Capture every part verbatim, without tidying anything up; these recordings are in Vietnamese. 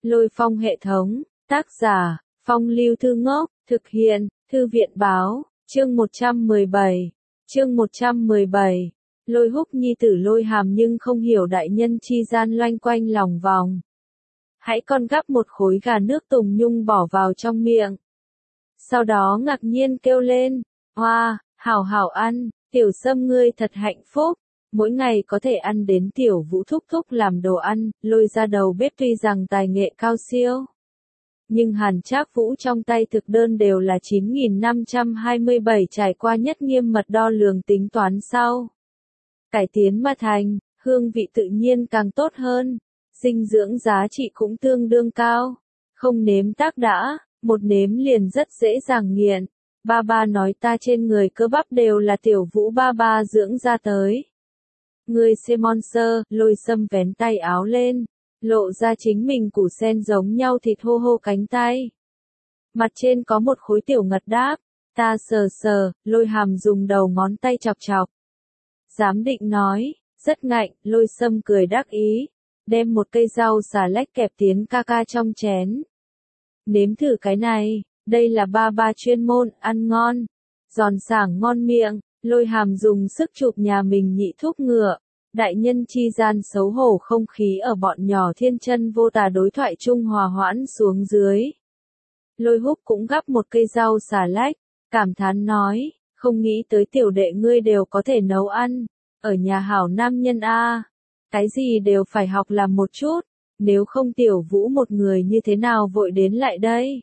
Lôi Phong hệ thống, tác giả, Phong Lưu Thư Ngốc, thực hiện, Thư viện báo, chương một trăm mười bảy, chương một trăm mười bảy, Lôi Húc nhi tử Lôi Hàm nhưng không hiểu đại nhân chi gian loanh quanh lòng vòng. Hãy con gắp một khối gà nước tùng nhung bỏ vào trong miệng. Sau đó ngạc nhiên kêu lên, hoa, hảo hảo ăn, tiểu Sâm ngươi thật hạnh phúc. Mỗi ngày có thể ăn đến tiểu Vũ thúc thúc làm đồ ăn, lôi ra đầu bếp tuy rằng tài nghệ cao siêu. Nhưng Hàn Trác Vũ trong tay thực đơn đều là chín nghìn năm trăm hai mươi bảy trải qua nhất nghiêm mật đo lường tính toán sau. Cải tiến mà thành, hương vị tự nhiên càng tốt hơn, dinh dưỡng giá trị cũng tương đương cao. Không nếm tác đã, một nếm liền rất dễ dàng nghiện. Ba ba nói ta trên người cơ bắp đều là tiểu Vũ ba ba dưỡng ra tới. Người xem monster, Lôi Sâm vén tay áo lên, lộ ra chính mình củ sen giống nhau thịt hô hô cánh tay. Mặt trên có một khối tiểu ngật đáp, ta sờ sờ, Lôi Hàm dùng đầu ngón tay chọc chọc. Giám định nói, rất ngạnh, Lôi Sâm cười đắc ý, đem một cây rau xà lách kẹp tiến ca ca trong chén. Nếm thử cái này, đây là ba ba chuyên môn, ăn ngon, giòn sảng ngon miệng. Lôi Hàm dùng sức chụp nhà mình nhị thúc ngựa, đại nhân chi gian xấu hổ không khí ở bọn nhỏ thiên chân vô tà đối thoại chung hòa hoãn xuống dưới. Lôi Húc cũng gắp một cây rau xà lách, cảm thán nói, không nghĩ tới tiểu đệ ngươi đều có thể nấu ăn, ở nhà hảo nam nhân a, cái gì đều phải học làm một chút, nếu không tiểu Vũ một người như thế nào vội đến lại đây.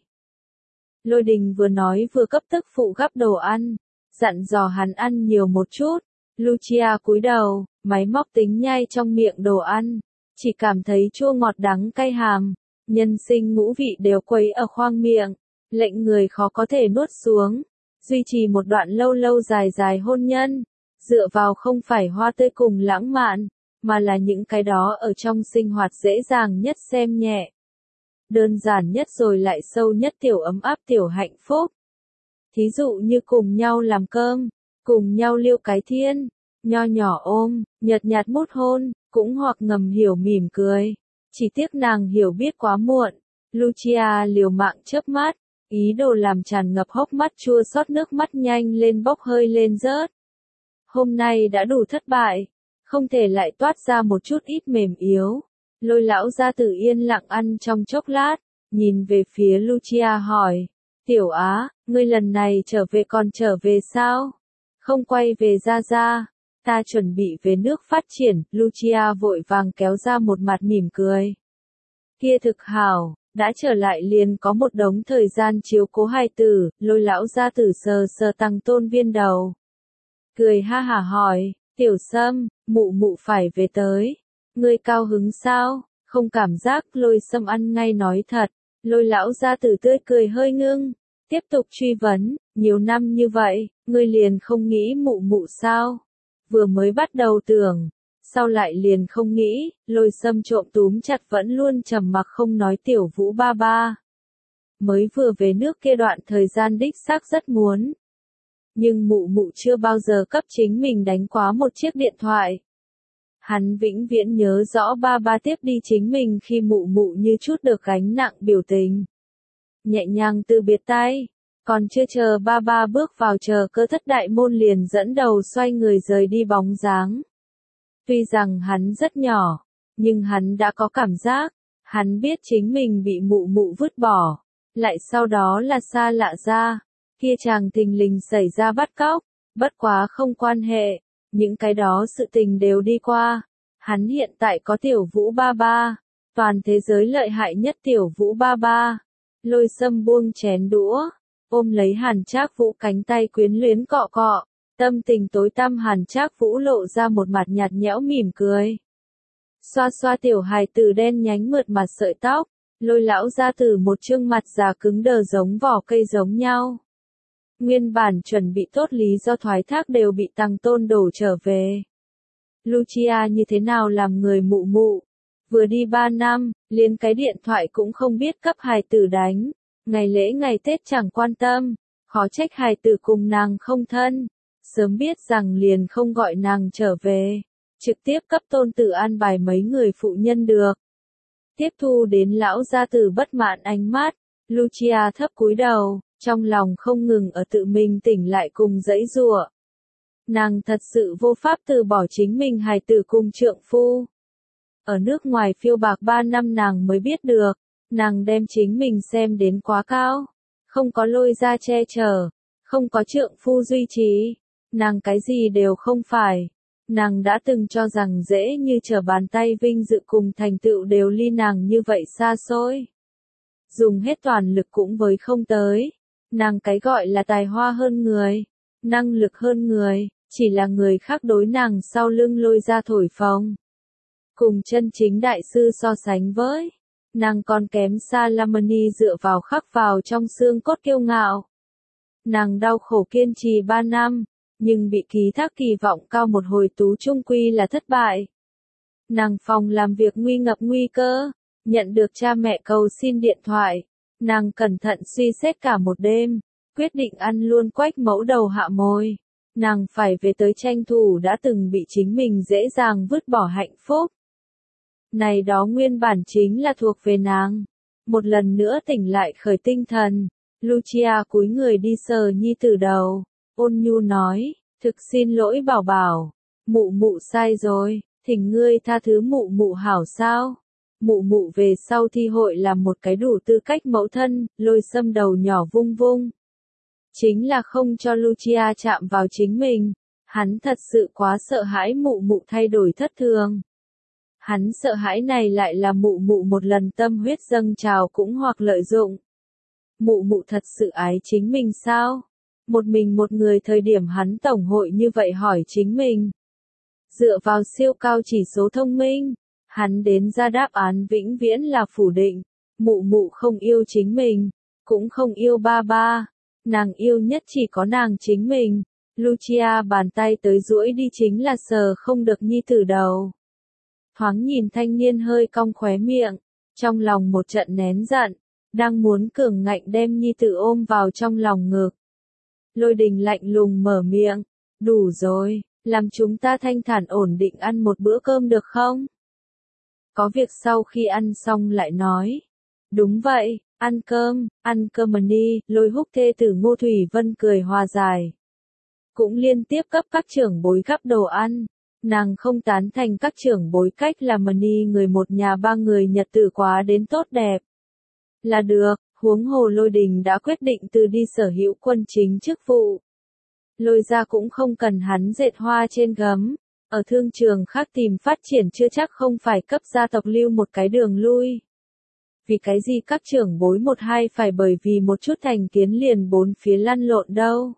Lôi Đình vừa nói vừa cấp tức phụ gắp đồ ăn. Dặn dò hắn ăn nhiều một chút, Lucia cúi đầu, máy móc tính nhai trong miệng đồ ăn, chỉ cảm thấy chua ngọt đắng cay hàm, nhân sinh ngũ vị đều quấy ở khoang miệng, lệnh người khó có thể nuốt xuống, duy trì một đoạn lâu lâu dài dài hôn nhân, dựa vào không phải hoa tươi cùng lãng mạn, mà là những cái đó ở trong sinh hoạt dễ dàng nhất xem nhẹ. Đơn giản nhất rồi lại sâu nhất tiểu ấm áp tiểu hạnh phúc. Thí dụ như cùng nhau làm cơm, cùng nhau liêu cái thiên, nho nhỏ ôm, nhợt nhạt mút hôn, cũng hoặc ngầm hiểu mỉm cười. Chỉ tiếc nàng hiểu biết quá muộn. Lucia liều mạng chớp mắt, ý đồ làm tràn ngập hốc mắt chua xót nước mắt nhanh lên bốc hơi lên rớt. Hôm nay đã đủ thất bại, không thể lại toát ra một chút ít mềm yếu. Lôi lão gia tử yên lặng ăn trong chốc lát, nhìn về phía Lucia hỏi. Tiểu Á, ngươi lần này trở về còn trở về sao? Không quay về ra ra. Ta chuẩn bị về nước phát triển, Lucia vội vàng kéo ra một mặt mỉm cười. Kia thực hảo, đã trở lại liền có một đống thời gian chiếu cố hài tử, Lôi lão gia tử sờ sờ tăng tôn viên đầu. Cười ha hả hỏi, tiểu Sâm, mụ mụ phải về tới. Ngươi cao hứng sao? Không cảm giác. Lôi Sâm ăn ngay nói thật. Lôi lão gia tử tươi cười hơi ngưng, tiếp tục truy vấn, nhiều năm như vậy, ngươi liền không nghĩ mụ mụ sao? Vừa mới bắt đầu tưởng, sau lại liền không nghĩ. Lôi Sâm trộm túm chặt vẫn luôn trầm mặc không nói tiểu Vũ ba ba. Mới vừa về nước kia đoạn thời gian đích xác rất muốn. Nhưng mụ mụ chưa bao giờ cấp chính mình đánh quá một chiếc điện thoại. Hắn vĩnh viễn nhớ rõ ba ba tiếp đi chính mình khi mụ mụ như chút được gánh nặng biểu tình. Nhẹ nhàng từ biệt tay, còn chưa chờ ba ba bước vào chờ cơ thất đại môn liền dẫn đầu xoay người rời đi bóng dáng. Tuy rằng hắn rất nhỏ, nhưng hắn đã có cảm giác, hắn biết chính mình bị mụ mụ vứt bỏ, lại sau đó là xa lạ ra, kia chàng thình lình xảy ra bắt cóc, bất quá không quan hệ. Những cái đó sự tình đều đi qua, hắn hiện tại có tiểu Vũ ba ba, toàn thế giới lợi hại nhất tiểu Vũ ba ba. Lôi Sâm buông chén đũa, ôm lấy Hàn Trác Vũ cánh tay quyến luyến cọ cọ, tâm tình tối tăm. Hàn Trác Vũ lộ ra một mặt nhạt nhẽo mỉm cười. Xoa xoa tiểu hài tử đen nhánh mượt mặt sợi tóc, Lôi lão gia tử một trương mặt già cứng đờ giống vỏ cây giống nhau. Nguyên bản chuẩn bị tốt lý do thoái thác đều bị tăng tôn đổ trở về. Lucia như thế nào làm người mụ mụ? Vừa đi ba năm, liền cái điện thoại cũng không biết cấp hài tử đánh. Ngày lễ ngày Tết chẳng quan tâm, khó trách hài tử cùng nàng không thân. Sớm biết rằng liền không gọi nàng trở về. Trực tiếp cấp tôn tử an bài mấy người phụ nhân được. Tiếp thu đến lão gia tử bất mãn ánh mắt, Lucia thấp cúi đầu, trong lòng không ngừng ở tự mình tỉnh lại cùng giãy giụa. Nàng thật sự vô pháp từ bỏ chính mình hài tử cùng trượng phu. Ở nước ngoài phiêu bạc ba năm nàng mới biết được, nàng đem chính mình xem đến quá cao, không có Lôi gia che chở, không có trượng phu duy trì, nàng cái gì đều không phải. Nàng đã từng cho rằng dễ như trở bàn tay vinh dự cùng thành tựu đều ly nàng như vậy xa xôi. Dùng hết toàn lực cũng với không tới. Nàng cái gọi là tài hoa hơn người, năng lực hơn người, chỉ là người khác đối nàng sau lưng Lôi ra thổi phồng. Cùng chân chính đại sư so sánh với, nàng còn kém xa Lamani dựa vào khắc vào trong xương cốt kiêu ngạo. Nàng đau khổ kiên trì ba năm, nhưng bị ký thác kỳ vọng cao một hồi tú chung quy là thất bại. Nàng phòng làm việc nguy ngập nguy cơ, nhận được cha mẹ cầu xin điện thoại, nàng cẩn thận suy xét cả một đêm, quyết định ăn luôn quách mẫu đầu hạ mồi. Nàng phải về tới tranh thủ đã từng bị chính mình dễ dàng vứt bỏ hạnh phúc. Này đó nguyên bản chính là thuộc về nàng. Một lần nữa tỉnh lại khởi tinh thần, Lucia cúi người đi sờ nhi tử đầu, ôn nhu nói, thực xin lỗi bảo bảo, mụ mụ sai rồi, thỉnh ngươi tha thứ mụ mụ hảo sao. Mụ mụ về sau thi hội làm một cái đủ tư cách mẫu thân, Lôi Sâm đầu nhỏ vung vung. Chính là không cho Lucia chạm vào chính mình, hắn thật sự quá sợ hãi mụ mụ thay đổi thất thường. Hắn sợ hãi này lại là mụ mụ một lần tâm huyết dâng trào cũng hoặc lợi dụng. Mụ mụ thật sự ái chính mình sao? Một mình một người thời điểm hắn tổng hội như vậy hỏi chính mình. Dựa vào siêu cao chỉ số thông minh, hắn đến ra đáp án vĩnh viễn là phủ định. Mụ mụ không yêu chính mình, cũng không yêu ba ba. Nàng yêu nhất chỉ có nàng chính mình. Lucia bàn tay tới duỗi đi chính là sờ không được nhi tử đầu. Thoáng nhìn thanh niên hơi cong khóe miệng, trong lòng một trận nén giận, đang muốn cường ngạnh đem nhi tử ôm vào trong lòng ngực. Lôi Đình lạnh lùng mở miệng, đủ rồi, làm chúng ta thanh thản ổn định ăn một bữa cơm được không? Có việc sau khi ăn xong lại nói. Đúng vậy, ăn cơm, ăn cơm mà đi, Lôi Húc thê tử Ngô Thủy Vân cười hòa giải. Cũng liên tiếp cấp các trưởng bối gắp đồ ăn. Nàng không tán thành các trưởng bối cách làm mà ni người một nhà ba người nhật tử quá đến tốt đẹp. Là được, huống hồ Lôi Đình đã quyết định từ đi sở hữu quân chính chức vụ. Lôi gia cũng không cần hắn dệt hoa trên gấm, ở thương trường khác tìm phát triển chưa chắc không phải cấp gia tộc lưu một cái đường lui. Vì cái gì các trưởng bối một hai phải bởi vì một chút thành kiến liền bốn phía lăn lộn đâu.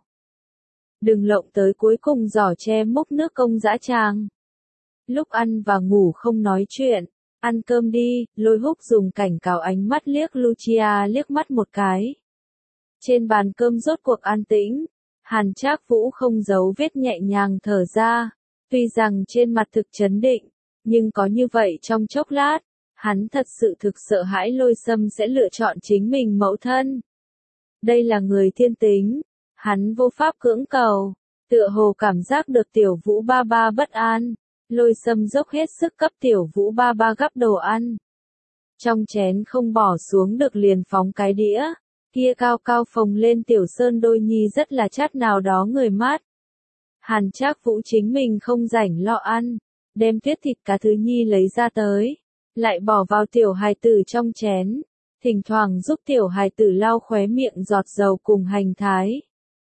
Đừng lộng tới cuối cùng giỏ che múc nước công dã tràng. Lúc ăn và ngủ không nói chuyện, ăn cơm đi, Lôi Húc dùng cảnh cáo ánh mắt liếc Lucia liếc mắt một cái. Trên bàn cơm rốt cuộc an tĩnh, Hàn Trác Vũ không giấu vết nhẹ nhàng thở ra, tuy rằng trên mặt thực trấn định, nhưng có như vậy trong chốc lát, hắn thật sự thực sợ hãi Lôi Sâm sẽ lựa chọn chính mình mẫu thân. Đây là người thiên tính. Hắn vô pháp cưỡng cầu, tựa hồ cảm giác được tiểu Vũ ba ba bất an, Lôi Sâm dốc hết sức cấp tiểu Vũ ba ba gắp đồ ăn. Trong chén không bỏ xuống được liền phóng cái đĩa, kia cao cao phồng lên tiểu sơn đôi nhi rất là chát nào đó người mát. Hàn Trác Vũ chính mình không rảnh lo ăn, đem tuyết thịt cá thứ nhi lấy ra tới, lại bỏ vào tiểu hài tử trong chén, thỉnh thoảng giúp tiểu hài tử lau khóe miệng giọt dầu cùng hành thái.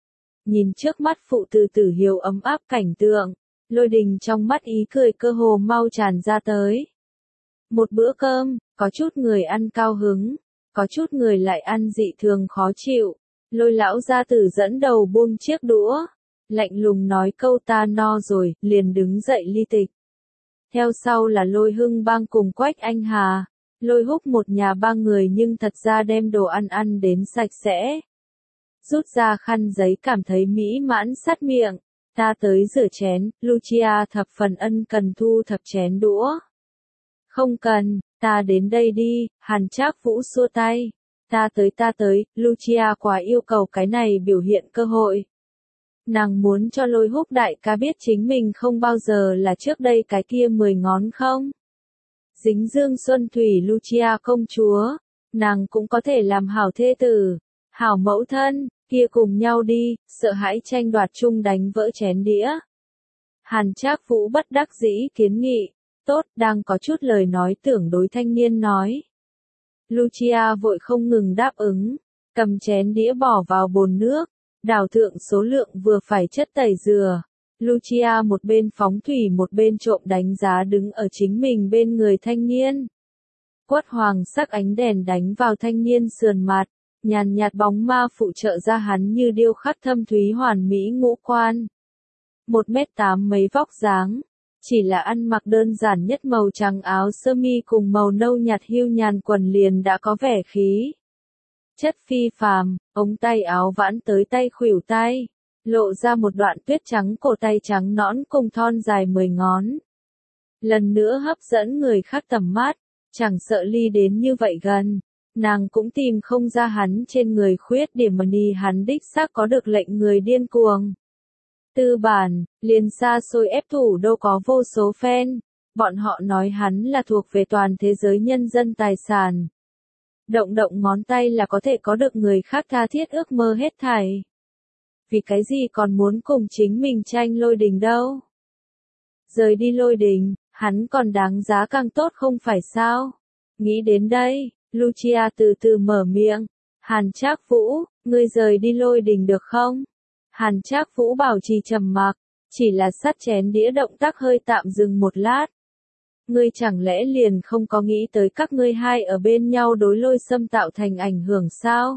Nhìn trước mắt phụ tử tử hiếu ấm áp cảnh tượng, Lôi Đình trong mắt ý cười cơ hồ mau tràn ra tới. Một bữa cơm, có chút người ăn cao hứng, có chút người lại ăn dị thường khó chịu. Lôi lão gia tử dẫn đầu buông chiếc đũa, lạnh lùng nói câu ta no rồi, liền đứng dậy ly tịch. Theo sau là Lôi Hưng Bang cùng Quách Anh Hà, Lôi Húc một nhà ba người nhưng thật ra đem đồ ăn ăn đến sạch sẽ. Rút ra khăn giấy cảm thấy mỹ mãn sát miệng, ta tới rửa chén, Lucia thập phần ân cần thu thập chén đũa. Không cần, ta đến đây đi, Hàn Trác Vũ xua tay. Ta tới ta tới, Lucia quá yêu cầu cái này biểu hiện cơ hội. Nàng muốn cho Lôi Húc đại ca biết chính mình không bao giờ là trước đây cái kia mười ngón không. dính dương xuân thủy Lucia công chúa, nàng cũng có thể làm hảo thê tử, hảo mẫu thân, kia cùng nhau đi, sợ hãi tranh đoạt chung đánh vỡ chén đĩa. Hàn Trác Vũ bất đắc dĩ kiến nghị, tốt, đang có chút lời nói tưởng đối thanh niên nói. Lucia vội không ngừng đáp ứng, cầm chén đĩa bỏ vào bồn nước, đảo thượng số lượng vừa phải chất tẩy dừa. Lucia một bên phóng thủy một bên trộm đánh giá đứng ở chính mình bên người thanh niên. Quất hoàng sắc ánh đèn đánh vào thanh niên sườn mặt, nhàn nhạt bóng ma phụ trợ ra hắn như điêu khắc thâm thúy hoàn mỹ ngũ quan. Một mét tám mấy vóc dáng, chỉ là ăn mặc đơn giản nhất màu trắng áo sơ mi cùng màu nâu nhạt hưu nhàn quần liền đã có vẻ khí chất phi phàm, ống tay áo vãn tới tay khuỷu tay, lộ ra một đoạn tuyết trắng cổ tay trắng nõn cùng thon dài mười ngón. Lần nữa hấp dẫn người khác tầm mắt, chẳng sợ ly đến như vậy gần, nàng cũng tìm không ra hắn trên người khuyết điểm mà ni hắn đích xác có được lệnh người điên cuồng. Tư bản, liền xa xôi ép thủ đâu có vô số fan, bọn họ nói hắn là thuộc về toàn thế giới nhân dân tài sản. Động động ngón tay là có thể có được người khác tha thiết ước mơ hết thảy. Vì cái gì còn muốn cùng chính mình tranh Lôi Đình đâu? Rời đi Lôi Đình, hắn còn đáng giá càng tốt không phải sao? Nghĩ đến đây, Lucia từ từ mở miệng. Hàn Trác Vũ, ngươi rời đi Lôi Đình được không? Hàn Trác Vũ bảo trì trầm mặc, chỉ là sắt chén đĩa động tác hơi tạm dừng một lát. Ngươi chẳng lẽ liền không có nghĩ tới các ngươi hai ở bên nhau đối Lôi Sâm tạo thành ảnh hưởng sao?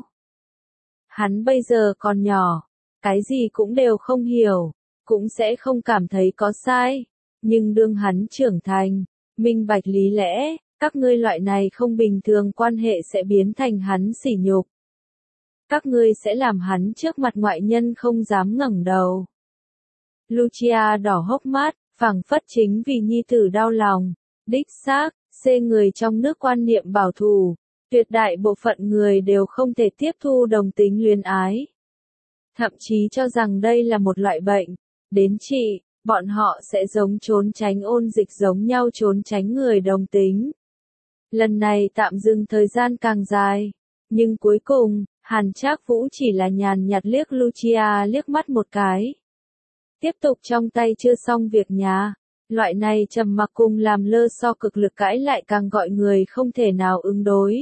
Hắn bây giờ còn nhỏ, cái gì cũng đều không hiểu, cũng sẽ không cảm thấy có sai, nhưng đương hắn trưởng thành, minh bạch lý lẽ, các ngươi loại này không bình thường quan hệ sẽ biến thành hắn sỉ nhục. Các ngươi sẽ làm hắn trước mặt ngoại nhân không dám ngẩng đầu. Lucia đỏ hốc mắt, phảng phất chính vì nhi tử đau lòng, đích xác, xê người trong nước quan niệm bảo thủ, tuyệt đại bộ phận người đều không thể tiếp thu đồng tính luyến ái. Thậm chí cho rằng đây là một loại bệnh, đến trị, bọn họ sẽ giống trốn tránh ôn dịch giống nhau trốn tránh người đồng tính. Lần này tạm dừng thời gian càng dài, nhưng cuối cùng, Hàn Trác Vũ chỉ là nhàn nhạt liếc Lucia liếc mắt một cái. Tiếp tục trong tay chưa xong việc nhà, loại này trầm mặc cùng làm lơ so cực lực cãi lại càng gọi người không thể nào ứng đối.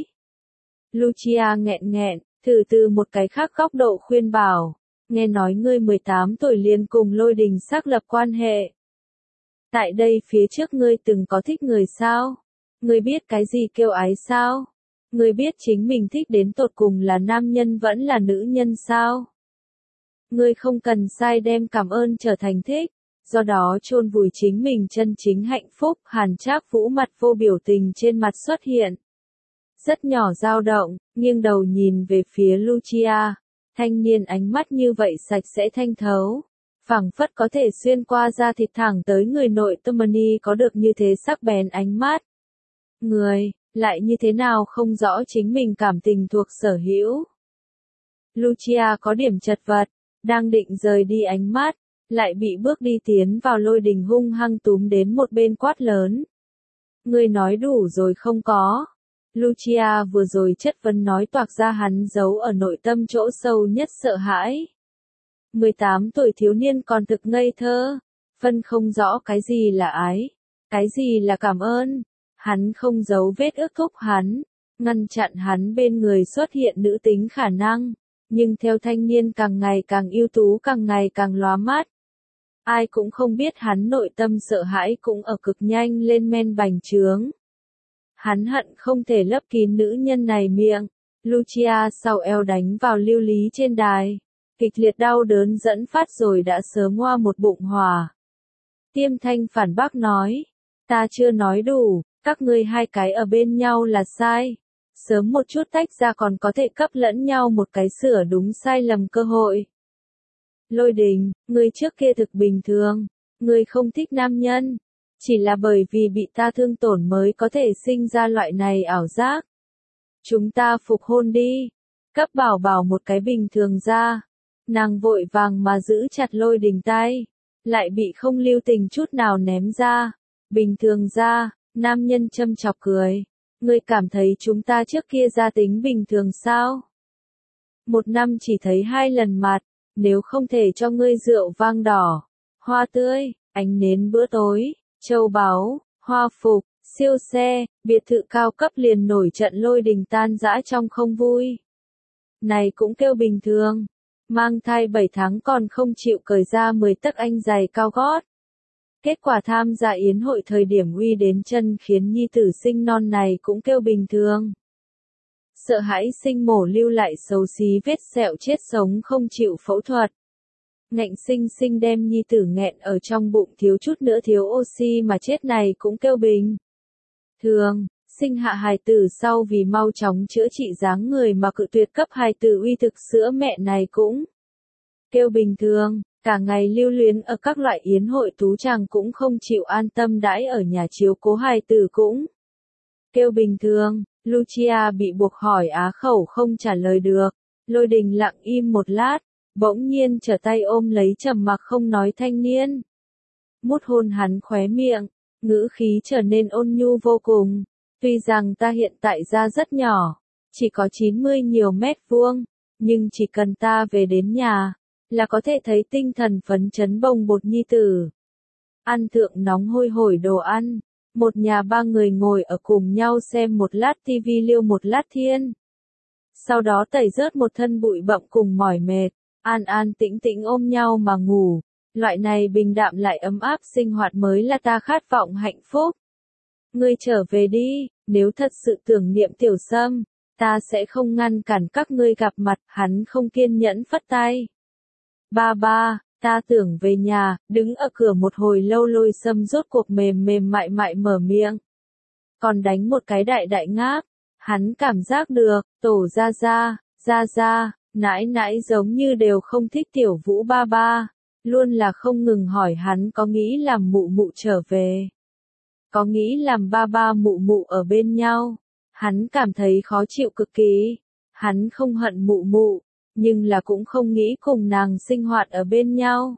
Lucia nghẹn nghẹn, thử từ một cái khác góc độ khuyên bảo, nghe nói ngươi mười tám tuổi liền cùng Lôi Đình xác lập quan hệ. Tại đây phía trước ngươi từng có thích người sao? Ngươi biết cái gì kêu ái sao? Ngươi biết chính mình thích đến tột cùng là nam nhân vẫn là nữ nhân sao? Ngươi không cần sai đem cảm ơn trở thành thích, do đó chôn vùi chính mình chân chính hạnh phúc. Hàn Trác Vũ mặt vô biểu tình trên mặt xuất hiện. Rất nhỏ dao động, nghiêng đầu nhìn về phía Lucia. Thanh niên ánh mắt như vậy sạch sẽ thanh thấu, phảng phất có thể xuyên qua da thịt thẳng tới người nội tâm ni có được như thế sắc bén ánh mắt. Người, lại như thế nào không rõ chính mình cảm tình thuộc sở hữu. Lucia có điểm chật vật, đang định rời đi ánh mắt, lại bị bước đi tiến vào Lôi Đình hung hăng túm đến một bên quát lớn. Ngươi nói đủ rồi không có? Lucia vừa rồi chất vấn nói toạc ra hắn giấu ở nội tâm chỗ sâu nhất sợ hãi. mười tám tuổi thiếu niên còn thực ngây thơ, phân không rõ cái gì là ái, cái gì là cảm ơn. Hắn không giấu vết ước thúc hắn, ngăn chặn hắn bên người xuất hiện nữ tính khả năng, nhưng theo thanh niên càng ngày càng ưu tú càng ngày càng lóa mắt. Ai cũng không biết hắn nội tâm sợ hãi cũng ở cực nhanh lên men bành trướng. Hắn hận không thể lấp kín nữ nhân này miệng. Lucia sau eo đánh vào lưu lý trên đài. Kịch liệt đau đớn dẫn phát rồi đã sớm hoa một bụng hỏa. Tiêm Thanh phản bác nói. Ta chưa nói đủ, các ngươi hai cái ở bên nhau là sai. Sớm một chút tách ra còn có thể cấp lẫn nhau một cái sửa đúng sai lầm cơ hội. Lôi Đình, ngươi trước kia thực bình thường. Ngươi không thích nam nhân. Chỉ là bởi vì bị ta thương tổn mới có thể sinh ra loại này ảo giác. Chúng ta phục hôn đi. Cấp bảo bảo một cái bình thường ra. Nàng vội vàng mà giữ chặt Lôi Đình tay. Lại bị không lưu tình chút nào ném ra. Bình thường ra, Nam nhân châm chọc cười. Ngươi cảm thấy chúng ta trước kia gia tính bình thường sao? Một năm chỉ thấy hai lần mặt, nếu không thể cho ngươi rượu vang đỏ, hoa tươi, ánh nến bữa tối, châu báu, hoa phục, siêu xe, biệt thự cao cấp liền nổi trận lôi đình tan rã trong không vui. Này cũng kêu bình thường, mang thai bảy tháng còn không chịu cởi ra mười tấc anh giày cao gót. Kết quả tham gia yến hội thời điểm uy đến chân khiến nhi tử sinh non này cũng kêu bình thường. Sợ hãi sinh mổ lưu lại xấu xí vết sẹo chết sống không chịu phẫu thuật. Ngạnh sinh sinh đem nhi tử nghẹn ở trong bụng thiếu chút nữa thiếu oxy mà chết này cũng kêu bình thường. Sinh hạ hài tử sau vì mau chóng chữa trị dáng người mà cự tuyệt cấp hài tử uy thực sữa mẹ này cũng kêu bình thường. Cả ngày lưu luyến ở các loại yến hội tú chàng cũng không chịu an tâm đãi ở nhà chiếu cố hài tử cũng kêu bình thường. Lucia bị buộc hỏi á khẩu không trả lời được. Lôi Đình lặng im một lát, bỗng nhiên trở tay ôm lấy trầm mặc không nói thanh niên. Mút hôn hắn khóe miệng, ngữ khí trở nên ôn nhu vô cùng. Tuy rằng ta hiện tại ra rất nhỏ, chỉ có chín mươi nhiều mét vuông, nhưng chỉ cần ta về đến nhà, là có thể thấy tinh thần phấn chấn bồng bột nhi tử. Ăn thượng nóng hôi hổi đồ ăn, một nhà ba người ngồi ở cùng nhau xem một lát tivi liêu một lát thiên. Sau đó tẩy rớt một thân bụi bặm cùng mỏi mệt, an an tĩnh tĩnh ôm nhau mà ngủ. Loại này bình đạm lại ấm áp sinh hoạt mới là ta khát vọng hạnh phúc. Ngươi trở về đi, nếu thật sự tưởng niệm Tiểu Sâm, ta sẽ không ngăn cản các ngươi gặp mặt. Hắn không kiên nhẫn phất tay. Ba ba, ta tưởng về nhà. Đứng ở cửa một hồi lâu Lôi Sâm rốt cuộc mềm mềm mại mại mở miệng. Còn đánh một cái đại đại ngáp. Hắn cảm giác được, tổ ra ra, ra ra, nãi nãi giống như đều không thích Tiểu Vũ ba ba. Luôn là không ngừng hỏi hắn có nghĩ làm mụ mụ trở về. Có nghĩ làm ba ba mụ mụ ở bên nhau. Hắn cảm thấy khó chịu cực kỳ. Hắn không hận mụ mụ, nhưng là cũng không nghĩ cùng nàng sinh hoạt ở bên nhau.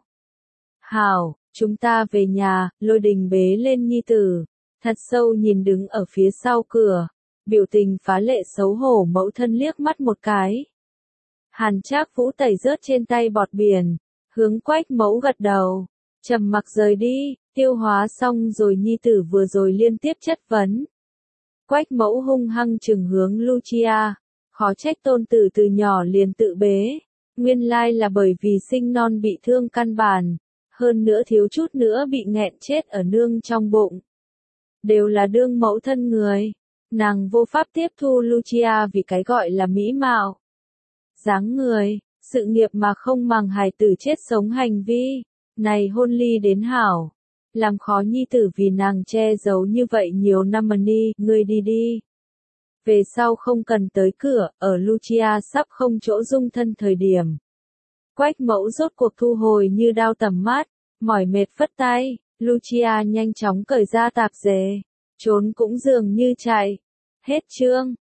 Hảo, chúng ta về nhà. Lôi Đình bế lên nhi tử, thật sâu nhìn đứng ở phía sau cửa, biểu tình phá lệ xấu hổ mẫu thân liếc mắt một cái. Hàn Trác Vũ tẩy rớt trên tay bọt biển, hướng Quách Mẫu gật đầu, trầm mặc rời đi. Tiêu hóa xong rồi nhi tử vừa rồi liên tiếp chất vấn. Quách Mẫu hung hăng trừng hướng Lucia, khó trách tôn tử từ nhỏ liền tự bế, nguyên lai là bởi vì sinh non bị thương căn bản, hơn nữa thiếu chút nữa bị nghẹn chết ở nương trong bụng. Đều là đương mẫu thân người, nàng vô pháp tiếp thu Lucia vì cái gọi là mỹ mạo, dáng người, sự nghiệp mà không màng hài tử chết sống hành vi. Này hôn ly đến hảo, làm khó nhi tử vì nàng che giấu như vậy nhiều năm mà ni, ngươi đi đi. Về sau không cần tới cửa. Ở Lucia sắp không chỗ dung thân thời điểm, Quách Mẫu rốt cuộc thu hồi như đao tầm mắt, mỏi mệt phất tay. Lucia nhanh chóng cởi ra tạp dề, trốn cũng dường như chạy. Hết chương.